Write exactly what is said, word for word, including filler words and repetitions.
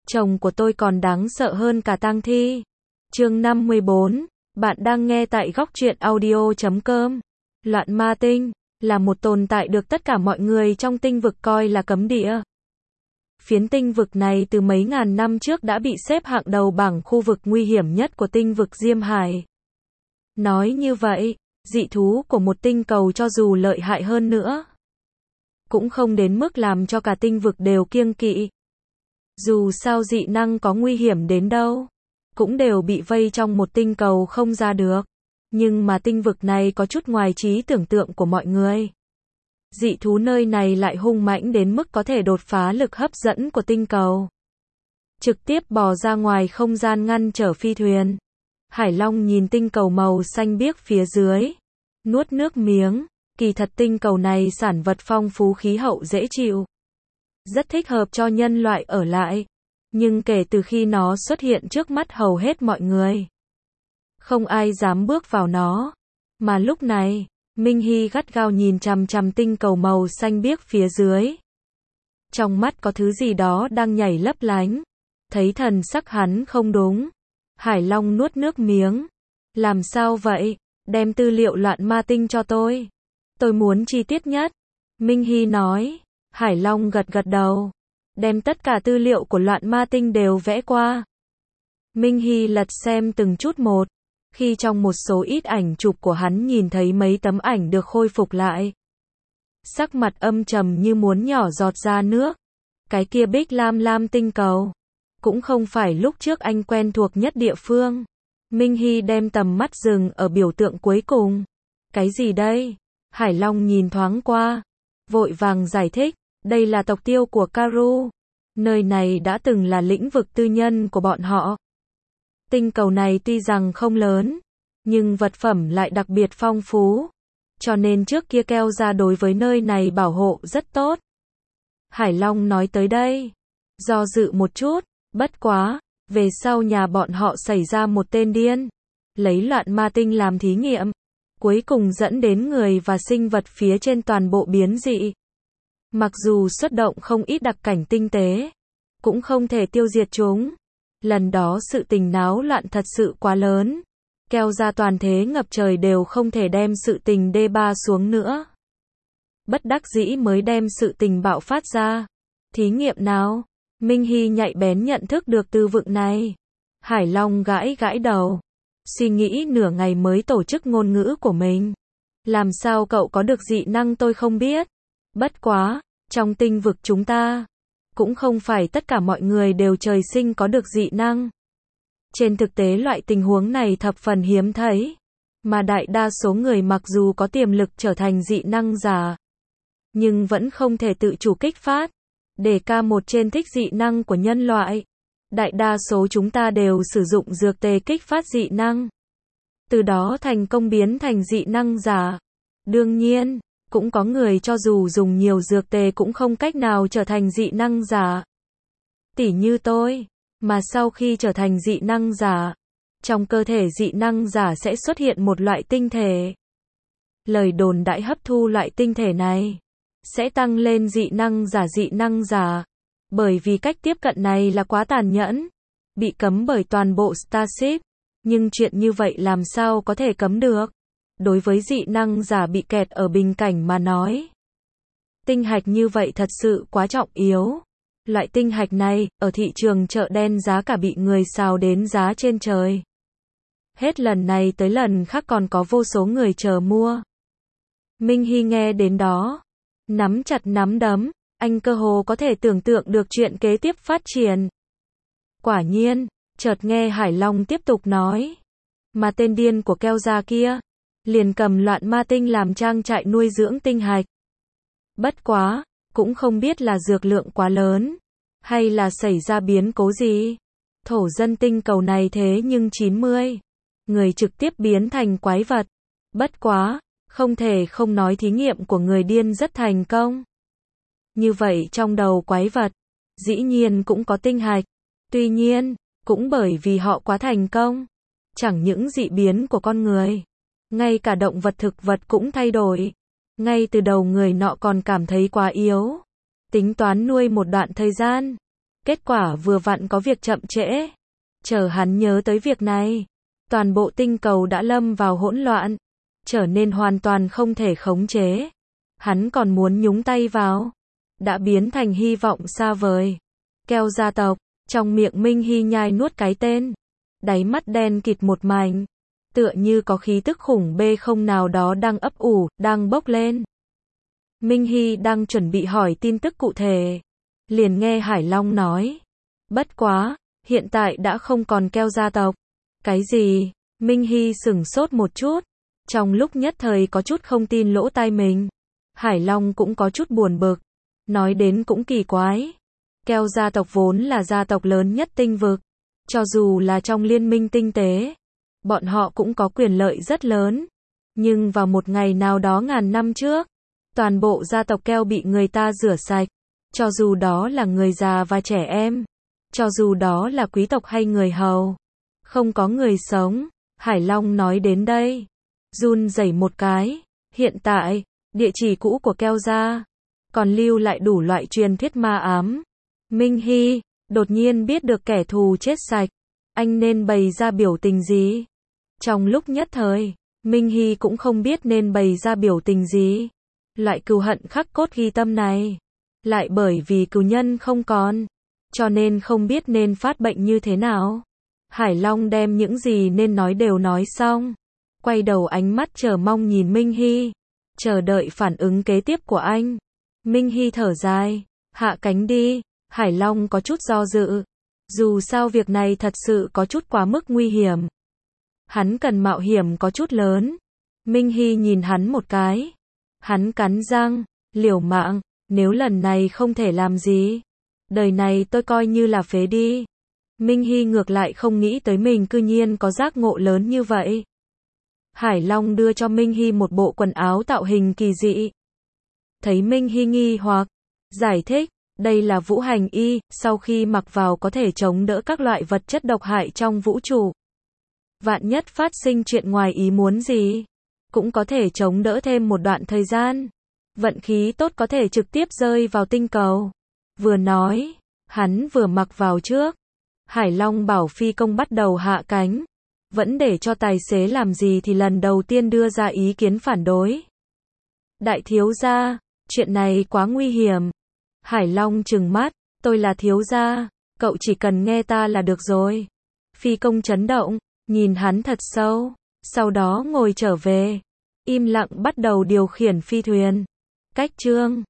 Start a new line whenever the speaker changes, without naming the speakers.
Chồng của tôi còn đáng sợ hơn cả tang thi. Chương năm mươi bốn, bạn đang nghe tại góc truyện audio chấm com. Loạn ma tinh là một tồn tại được tất cả mọi người trong tinh vực coi là cấm địa. Phiến tinh vực này từ mấy ngàn năm trước đã bị xếp hạng đầu bảng khu vực nguy hiểm nhất của tinh vực Diêm Hải. Nói như vậy, dị thú của một tinh cầu cho dù lợi hại hơn nữa, cũng không đến mức làm cho cả tinh vực đều kiêng kỵ. Dù sao dị năng có nguy hiểm đến đâu, cũng đều bị vây trong một tinh cầu không ra được. Nhưng mà tinh vực này có chút ngoài trí tưởng tượng của mọi người. Dị thú nơi này lại hung mãnh đến mức có thể đột phá lực hấp dẫn của tinh cầu, trực tiếp bò ra ngoài không gian ngăn trở phi thuyền. Hải Long nhìn tinh cầu màu xanh biếc phía dưới, nuốt nước miếng. Kỳ thật tinh cầu này sản vật phong phú, khí hậu dễ chịu, rất thích hợp cho nhân loại ở lại. Nhưng kể từ khi nó xuất hiện trước mắt hầu hết mọi người, không ai dám bước vào nó. Mà lúc này, Minh Hy gắt gao nhìn chằm chằm tinh cầu màu xanh biếc phía dưới. Trong mắt có thứ gì đó đang nhảy lấp lánh. Thấy thần sắc hắn không đúng, Hải Long nuốt nước miếng. Làm sao vậy? Đem tư liệu loạn ma tinh cho tôi. Tôi muốn chi tiết nhất. Minh Hy nói. Hải Long gật gật đầu. Đem tất cả tư liệu của loạn ma tinh đều vẽ qua. Minh Hy lật xem từng chút một. Khi trong một số ít ảnh chụp của hắn nhìn thấy mấy tấm ảnh được khôi phục lại, sắc mặt âm trầm như muốn nhỏ giọt ra nước. Cái kia bích lam lam tinh cầu, cũng không phải lúc trước anh quen thuộc nhất địa phương. Minh Hy đem tầm mắt dừng ở biểu tượng cuối cùng. Cái gì đây? Hải Long nhìn thoáng qua, vội vàng giải thích. Đây là tộc tiêu của Karu. Nơi này đã từng là lĩnh vực tư nhân của bọn họ. Tinh cầu này tuy rằng không lớn, nhưng vật phẩm lại đặc biệt phong phú. Cho nên trước kia keo ra đối với nơi này bảo hộ rất tốt. Hải Long nói tới đây, do dự một chút. Bất quá, về sau nhà bọn họ xảy ra một tên điên, lấy loạn ma tinh làm thí nghiệm, cuối cùng dẫn đến người và sinh vật phía trên toàn bộ biến dị. Mặc dù xuất động không ít đặc cảnh tinh tế, cũng không thể tiêu diệt chúng. Lần đó sự tình náo loạn thật sự quá lớn. Keo ra toàn thế ngập trời đều không thể đem sự tình đê ba xuống nữa. Bất đắc dĩ mới đem sự tình bạo phát ra. Thí nghiệm nào? Minh Hy nhạy bén nhận thức được từ vựng này. Hải Long gãi gãi đầu, suy nghĩ nửa ngày mới tổ chức ngôn ngữ của mình. Làm sao cậu có được dị năng tôi không biết. Bất quá, trong tinh vực chúng ta, cũng không phải tất cả mọi người đều trời sinh có được dị năng. Trên thực tế loại tình huống này thập phần hiếm thấy. Mà đại đa số người mặc dù có tiềm lực trở thành dị năng giả, nhưng vẫn không thể tự chủ kích phát. Để ca một trên thích dị năng của nhân loại, đại đa số chúng ta đều sử dụng dược tề kích phát dị năng, từ đó thành công biến thành dị năng giả. Đương nhiên, cũng có người cho dù dùng nhiều dược tề cũng không cách nào trở thành dị năng giả. Tỉ như tôi, mà sau khi trở thành dị năng giả, trong cơ thể dị năng giả sẽ xuất hiện một loại tinh thể. Lời đồn đại hấp thu loại tinh thể này sẽ tăng lên dị năng giả dị năng giả. Bởi vì cách tiếp cận này là quá tàn nhẫn, bị cấm bởi toàn bộ Starship. Nhưng chuyện như vậy làm sao có thể cấm được? Đối với dị năng giả bị kẹt ở bình cảnh mà nói, tinh hạch như vậy thật sự quá trọng yếu. Loại tinh hạch này, ở thị trường chợ đen giá cả bị người xào đến giá trên trời. Hết lần này tới lần khác còn có vô số người chờ mua. Minh Hy nghe đến đó, nắm chặt nắm đấm, anh cơ hồ có thể tưởng tượng được chuyện kế tiếp phát triển. Quả nhiên, chợt nghe Hải Long tiếp tục nói, mà tên điên của keo gia kia, liền cầm loạn ma tinh làm trang trại nuôi dưỡng tinh hạch. Bất quá, cũng không biết là dược lượng quá lớn, hay là xảy ra biến cố gì. Thổ dân tinh cầu này thế nhưng chín mươi người trực tiếp biến thành quái vật. Bất quá, không thể không nói thí nghiệm của người điên rất thành công. Như vậy trong đầu quái vật, dĩ nhiên cũng có tinh hạch. Tuy nhiên, cũng bởi vì họ quá thành công, chẳng những dị biến của con người, ngay cả động vật thực vật cũng thay đổi. Ngay từ đầu người nọ còn cảm thấy quá yếu, tính toán nuôi một đoạn thời gian. Kết quả vừa vặn có việc chậm trễ. Chờ hắn nhớ tới việc này, toàn bộ tinh cầu đã lâm vào hỗn loạn, trở nên hoàn toàn không thể khống chế. Hắn còn muốn nhúng tay vào, đã biến thành hy vọng xa vời. Keo gia tộc, trong miệng Minh Hy nhai nuốt cái tên, đáy mắt đen kịt một mảnh, tựa như có khí tức khủng bê không nào đó đang ấp ủ, đang bốc lên. Minh Hy đang chuẩn bị hỏi tin tức cụ thể, liền nghe Hải Long nói, bất quá, hiện tại đã không còn Keo gia tộc. Cái gì? Minh Hy sửng sốt một chút, trong lúc nhất thời có chút không tin lỗ tai mình. Hải Long cũng có chút buồn bực, nói đến cũng kỳ quái. Keo gia tộc vốn là gia tộc lớn nhất tinh vực, cho dù là trong liên minh tinh tế, bọn họ cũng có quyền lợi rất lớn. Nhưng vào một ngày nào đó ngàn năm trước, toàn bộ gia tộc Keo bị người ta rửa sạch, cho dù đó là người già và trẻ em, cho dù đó là quý tộc hay người hầu, không có người sống. Hải Long nói đến đây, run rẩy một cái. Hiện tại, địa chỉ cũ của Keo gia còn lưu lại đủ loại truyền thuyết ma ám. Minh Hy đột nhiên biết được kẻ thù chết sạch, anh nên bày ra biểu tình gì? Trong lúc nhất thời, Minh Hy cũng không biết nên bày ra biểu tình gì. Loại cừu hận khắc cốt ghi tâm này, lại bởi vì cừu nhân không còn, cho nên không biết nên phát bệnh như thế nào. Hải Long đem những gì nên nói đều nói xong, quay đầu ánh mắt chờ mong nhìn Minh Hy, chờ đợi phản ứng kế tiếp của anh. Minh Hy thở dài, hạ cánh đi. Hải Long có chút do dự, dù sao việc này thật sự có chút quá mức nguy hiểm. Hắn cần mạo hiểm có chút lớn. Minh Hy nhìn hắn một cái, hắn cắn răng, liều mạng, nếu lần này không thể làm gì, đời này tôi coi như là phế đi. Minh Hy ngược lại không nghĩ tới mình cư nhiên có giác ngộ lớn như vậy. Hải Long đưa cho Minh Hy một bộ quần áo tạo hình kỳ dị. Thấy Minh Hy nghi hoặc, giải thích, đây là vũ hành y, sau khi mặc vào có thể chống đỡ các loại vật chất độc hại trong vũ trụ. Vạn nhất phát sinh chuyện ngoài ý muốn gì, cũng có thể chống đỡ thêm một đoạn thời gian. Vận khí tốt có thể trực tiếp rơi vào tinh cầu. Vừa nói, hắn vừa mặc vào trước. Hải Long bảo phi công bắt đầu hạ cánh, vẫn để cho tài xế làm gì thì lần đầu tiên đưa ra ý kiến phản đối. Đại thiếu gia, chuyện này quá nguy hiểm. Hải Long trừng mắt, tôi là thiếu gia, cậu chỉ cần nghe ta là được rồi. Phi công chấn động, nhìn hắn thật sâu, sau đó ngồi trở về, im lặng bắt đầu điều khiển phi thuyền. Cách chương